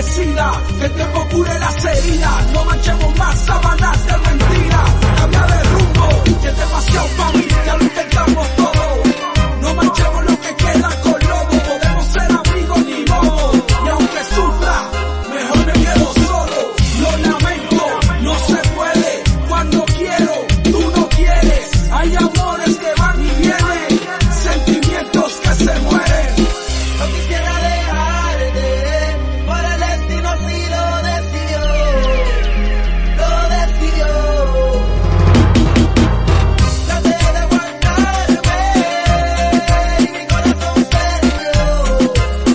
decida que el tiempo cure las heridas. No manchemos más sábanas de mentira. Cambia de rumbo, que es demasiado para mí, ya lo intentamos todo. No manchemos lo que queda con lobo. Podemos ser amigos ni modo. Y aunque sufra, mejor me quedo solo. Lo lamento, no se puede. Cuando quiero, tú no quieres. Hay amores que van y vienen, sentimientos que se mueren. No quisiera dejarte, por el destino así lo decidió, lo decidió. Traté de aguantarme y mi corazón se dio,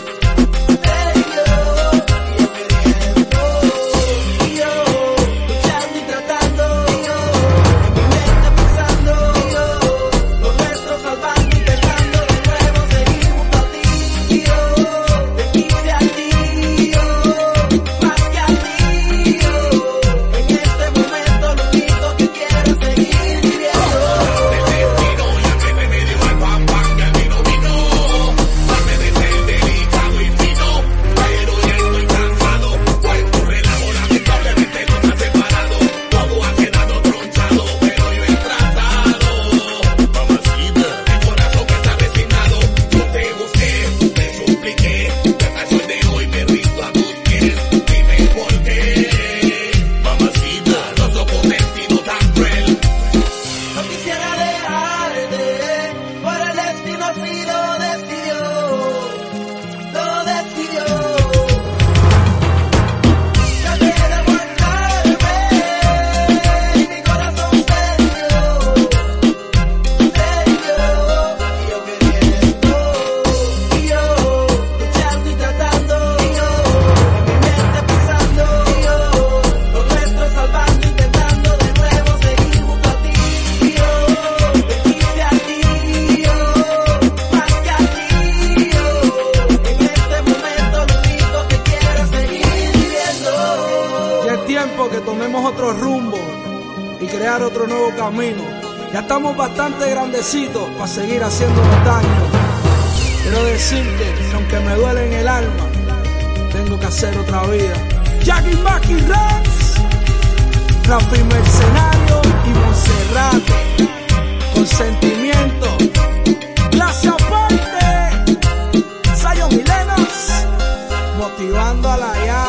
y yo luchando y tratando, en mi mente pensando, lo nuestro salvando, intentando de nuevo seguir junto a ti. Te quise a ti, más que a ti. En este momento lo único que quiero es seguir viviendo. No quisiera dejarte, por el destino así lo decidió, lo decidió. Traté de aguantarme y mi corazón se dio, y yo queriendo, y yo luchando y tratando, en mi mente pensando, lo nuestro salvando, intentando de nuevo seguir junto a ti. Te quise a ti, más que a ti. En este momento lo único que quiero es seguir viviendo. Ya es tiempo que tomemos otro rumbo y crear otro nuevo camino. Ya estamos bastante grandecitos para seguir haciéndonos daño. Quiero decirte que aunque me duele en el alma, tengo que hacer otra vida. Jackie Maki Raps, Rafi Mercenario y Monserrate, con sentimiento, clase aparte, Sayo Milenas, motivando a la llave.